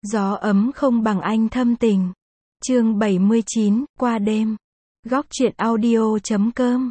Gió ấm không bằng anh thâm tình. Chương 79, qua đêm. Góc truyện audio.com.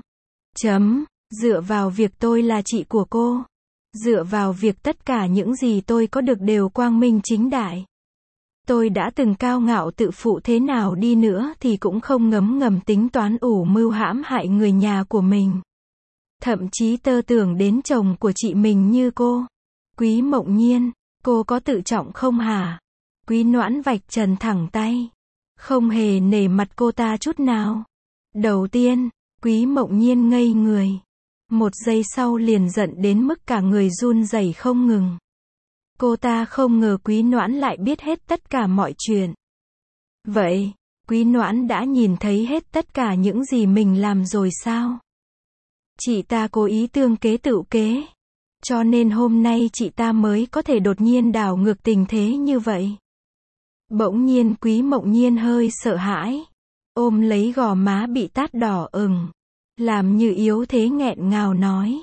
Dựa vào việc tôi là chị của cô. Dựa vào việc tất cả những gì tôi có được đều quang minh chính đại. Tôi đã từng cao ngạo tự phụ thế nào đi nữa thì cũng không ngấm ngầm tính toán ủ mưu hãm hại người nhà của mình. Thậm chí tơ tưởng đến chồng của chị mình như cô. Quý Mộng Nhiên, cô có tự trọng không hả? Quý Noãn vạch trần thẳng tay. Không hề nể mặt cô ta chút nào. Đầu tiên, Quý Mộng Nhiên ngây người. Một giây sau liền giận đến mức cả người run rẩy không ngừng. Cô ta không ngờ Quý Noãn lại biết hết tất cả mọi chuyện. Vậy, Quý Noãn đã nhìn thấy hết tất cả những gì mình làm rồi sao? Chị ta cố ý tương kế tựu kế. Cho nên hôm nay chị ta mới có thể đột nhiên đảo ngược tình thế như vậy. Bỗng nhiên Quý Mộng Nhiên hơi sợ hãi. Ôm lấy gò má bị tát đỏ ửng. Làm như yếu thế nghẹn ngào nói.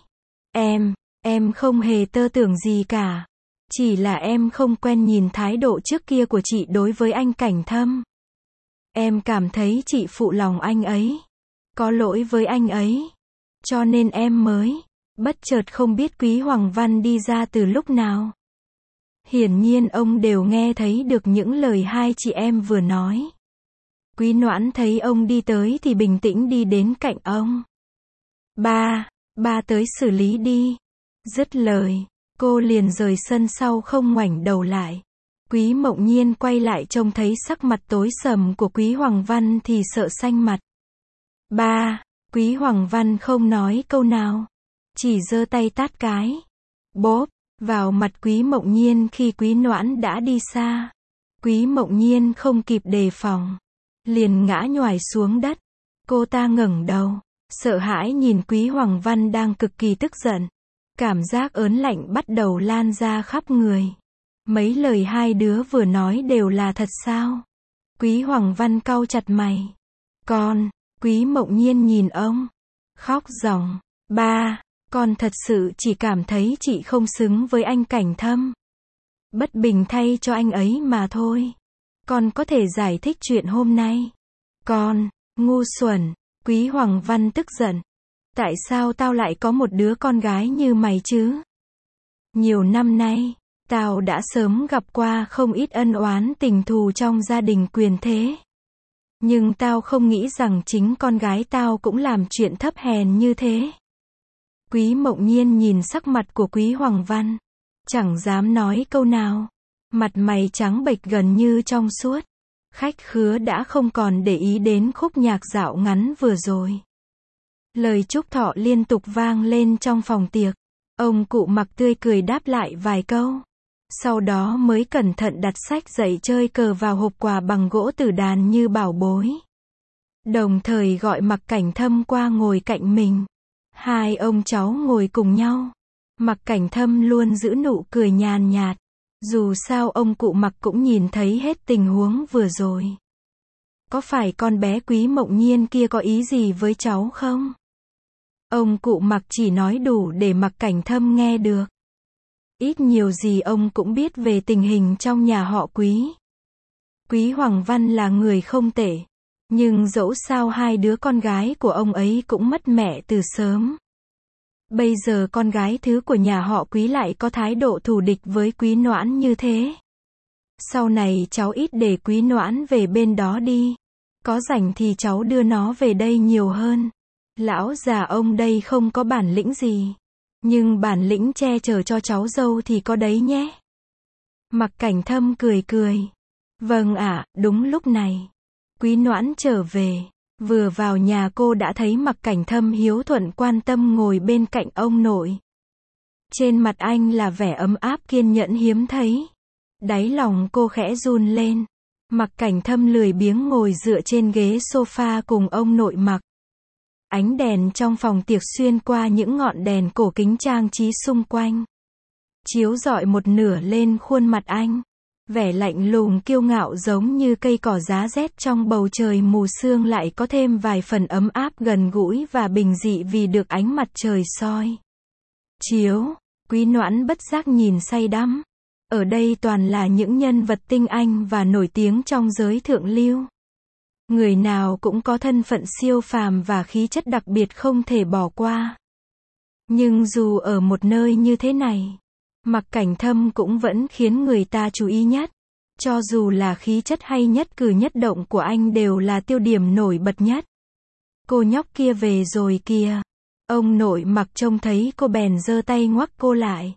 Em không hề tơ tưởng gì cả. Chỉ là em không quen nhìn thái độ trước kia của chị đối với anh Cảnh Thâm. Em cảm thấy chị phụ lòng anh ấy. Có lỗi với anh ấy. Cho nên em mới bất chợt không biết Quý Hoàng Văn đi ra từ lúc nào. Hiển nhiên ông đều nghe thấy được những lời hai chị em vừa nói. Quý Noãn thấy ông đi tới thì bình tĩnh đi đến cạnh ông. Ba tới xử lý đi. Dứt lời, cô liền rời sân sau không ngoảnh đầu lại. Quý Mộng Nhiên quay lại trông thấy sắc mặt tối sầm của Quý Hoàng Văn thì sợ xanh mặt. Quý Hoàng Văn không nói câu nào. Chỉ giơ tay tát cái. Bốp, vào mặt Quý Mộng Nhiên khi Quý Noãn đã đi xa. Quý Mộng Nhiên không kịp đề phòng. Liền ngã nhoài xuống đất. Cô ta ngẩng đầu. Sợ hãi nhìn Quý Hoàng Văn đang cực kỳ tức giận. Cảm giác ớn lạnh bắt đầu lan ra khắp người. Mấy lời hai đứa vừa nói đều là thật sao? Quý Hoàng Văn cau chặt mày. Quý Mộng Nhiên nhìn ông. Khóc ròng. Con thật sự chỉ cảm thấy chị không xứng với anh Cảnh Thâm. Bất bình thay cho anh ấy mà thôi. Con có thể giải thích chuyện hôm nay. Ngu xuẩn. Quý Hoàng Văn tức giận. Tại sao tao lại có một đứa con gái như mày chứ? Nhiều năm nay, tao đã sớm gặp qua không ít ân oán tình thù trong gia đình quyền thế. Nhưng tao không nghĩ rằng chính con gái tao cũng làm chuyện thấp hèn như thế. Quý Mộng Nhiên nhìn sắc mặt của Quý Hoàng Văn. Chẳng dám nói câu nào. Mặt mày trắng bệch gần như trong suốt. Khách khứa đã không còn để ý đến khúc nhạc dạo ngắn vừa rồi. Lời chúc thọ liên tục vang lên trong phòng tiệc. Ông cụ Mặc tươi cười đáp lại vài câu. Sau đó mới cẩn thận đặt sách dạy chơi cờ vào hộp quà bằng gỗ tử đàn như bảo bối. Đồng thời gọi Mặc Cảnh Thâm qua ngồi cạnh mình. Hai ông cháu ngồi cùng nhau. Mặc Cảnh Thâm luôn giữ nụ cười nhàn nhạt. Dù sao ông cụ Mặc cũng nhìn thấy hết tình huống vừa rồi. Có phải con bé Quý Mộng Nhiên kia có ý gì với cháu không? Ông cụ Mặc chỉ nói đủ để Mặc Cảnh Thâm nghe được. Ít nhiều gì ông cũng biết về tình hình trong nhà họ Quý. Quý Hoàng Văn là người không tệ. Nhưng dẫu sao hai đứa con gái của ông ấy cũng mất mẹ từ sớm. Bây giờ con gái thứ của nhà họ Quý lại có thái độ thù địch với Quý Noãn như thế. Sau này cháu ít để Quý Noãn về bên đó đi. Có rảnh thì cháu đưa nó về đây nhiều hơn. Lão già ông đây không có bản lĩnh gì. Nhưng bản lĩnh che chở cho cháu dâu thì có đấy nhé. Mặc Cảnh Thâm cười. Vâng ạ, đúng lúc này. Quý Noãn trở về. Vừa vào nhà cô đã thấy Mặc Cảnh Thâm hiếu thuận quan tâm ngồi bên cạnh ông nội. Trên mặt anh là vẻ ấm áp kiên nhẫn hiếm thấy. Đáy lòng cô khẽ run lên. Mặc Cảnh Thâm lười biếng ngồi dựa trên ghế sofa cùng ông nội Mặc. Ánh đèn trong phòng tiệc xuyên qua những ngọn đèn cổ kính trang trí xung quanh. Chiếu rọi một nửa lên khuôn mặt anh. Vẻ lạnh lùng kiêu ngạo giống như cây cỏ giá rét trong bầu trời mù sương lại có thêm vài phần ấm áp gần gũi và bình dị vì được ánh mặt trời soi chiếu. Quý Noãn bất giác nhìn say đắm. Ở đây toàn là những nhân vật tinh anh và nổi tiếng trong giới thượng lưu. Người nào cũng có thân phận siêu phàm và khí chất đặc biệt không thể bỏ qua. Nhưng dù ở một nơi như thế này, Mạc Cảnh Thâm cũng vẫn khiến người ta chú ý nhất. Cho dù là khí chất hay nhất cử nhất động của anh đều là tiêu điểm nổi bật nhất. Cô nhóc kia về rồi kìa. Ông nội Mạc trông thấy cô bèn giơ tay ngoắc cô lại.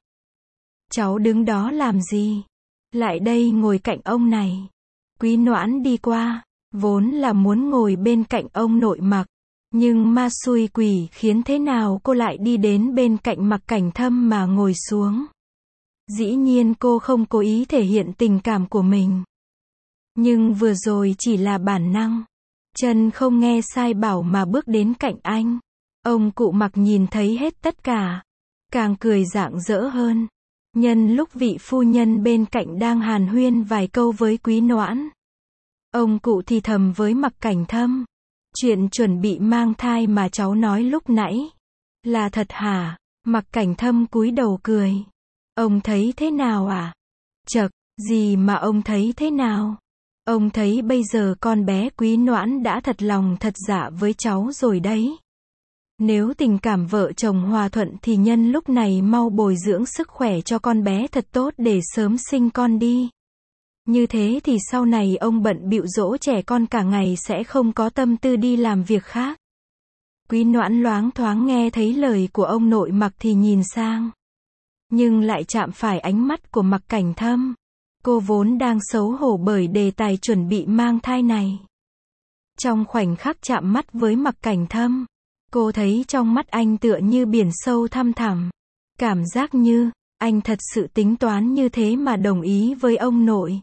Cháu đứng đó làm gì? Lại đây ngồi cạnh ông này. Quý Noãn đi qua, vốn là muốn ngồi bên cạnh ông nội Mạc. Nhưng ma xui quỷ khiến thế nào cô lại đi đến bên cạnh Mạc Cảnh Thâm mà ngồi xuống. Dĩ nhiên cô không cố ý thể hiện tình cảm của mình. Nhưng vừa rồi chỉ là bản năng. Chân không nghe sai bảo mà bước đến cạnh anh. Ông cụ Mạc nhìn thấy hết tất cả. Càng cười rạng rỡ hơn. Nhân lúc vị phu nhân bên cạnh đang hàn huyên vài câu với Quý Noãn. Ông cụ thì thầm với Mạc Cảnh Thâm. Chuyện chuẩn bị mang thai mà cháu nói lúc nãy. Là thật hả? Mạc Cảnh Thâm cúi đầu cười. Ông thấy thế nào à? Chậc, gì mà ông thấy thế nào? Ông thấy bây giờ con bé Quý Noãn đã thật lòng thật dạ với cháu rồi đấy. Nếu tình cảm vợ chồng hòa thuận thì nhân lúc này mau bồi dưỡng sức khỏe cho con bé thật tốt để sớm sinh con đi. Như thế thì sau này ông bận bịu dỗ trẻ con cả ngày sẽ không có tâm tư đi làm việc khác. Quý Noãn loáng thoáng nghe thấy lời của ông nội Mạc thì nhìn sang. Nhưng lại chạm phải ánh mắt của Mạc Cảnh Thâm. Cô vốn đang xấu hổ bởi đề tài chuẩn bị mang thai này. Trong khoảnh khắc chạm mắt với Mạc Cảnh Thâm, cô thấy trong mắt anh tựa như biển sâu thăm thẳm. Cảm giác như, anh thật sự tính toán như thế mà đồng ý với ông nội.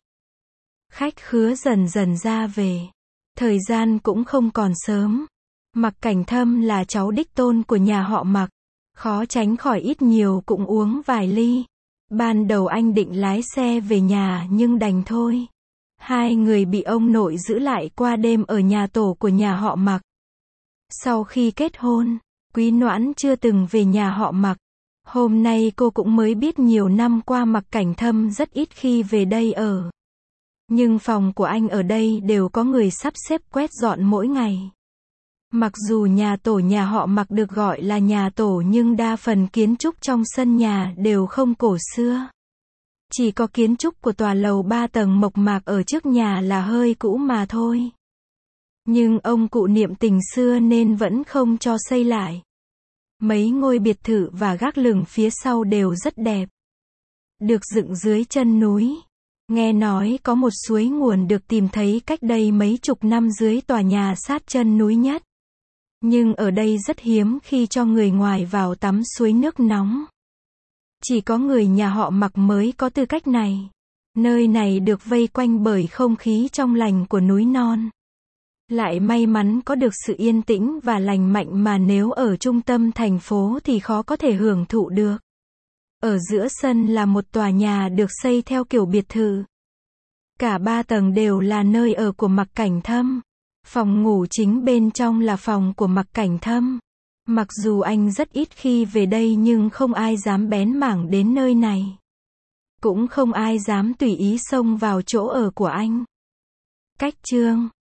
Khách khứa dần dần ra về. Thời gian cũng không còn sớm. Mạc Cảnh Thâm là cháu đích tôn của nhà họ Mạc. Khó tránh khỏi ít nhiều cũng uống vài ly. Ban đầu anh định lái xe về nhà nhưng đành thôi. Hai người bị ông nội giữ lại qua đêm ở nhà tổ của nhà họ Mạc. Sau khi kết hôn, Quý Noãn chưa từng về nhà họ Mạc. Hôm nay cô cũng mới biết nhiều năm qua Mạc Cảnh Thâm rất ít khi về đây ở. Nhưng phòng của anh ở đây đều có người sắp xếp quét dọn mỗi ngày. Mặc dù nhà tổ nhà họ Mạc được gọi là nhà tổ nhưng đa phần kiến trúc trong sân nhà đều không cổ xưa. Chỉ có kiến trúc của tòa lầu 3 tầng mộc mạc ở trước nhà là hơi cũ mà thôi. Nhưng ông cụ niệm tình xưa nên vẫn không cho xây lại. Mấy ngôi biệt thự và gác lửng phía sau đều rất đẹp. Được dựng dưới chân núi. Nghe nói có một suối nguồn được tìm thấy cách đây mấy chục năm dưới tòa nhà sát chân núi nhất. Nhưng ở đây rất hiếm khi cho người ngoài vào tắm suối nước nóng. Chỉ có người nhà họ Mạc mới có tư cách này. Nơi này được vây quanh bởi không khí trong lành của núi non. Lại may mắn có được sự yên tĩnh và lành mạnh mà nếu ở trung tâm thành phố thì khó có thể hưởng thụ được. Ở giữa sân là một tòa nhà được xây theo kiểu biệt thự. Cả 3 tầng đều là nơi ở của Mạc Cảnh Thâm. Phòng ngủ chính bên trong là phòng của Mạc Cảnh Thâm. Mặc dù anh rất ít khi về đây nhưng không ai dám bén mảng đến nơi này. Cũng không ai dám tùy ý xông vào chỗ ở của anh. Cách chương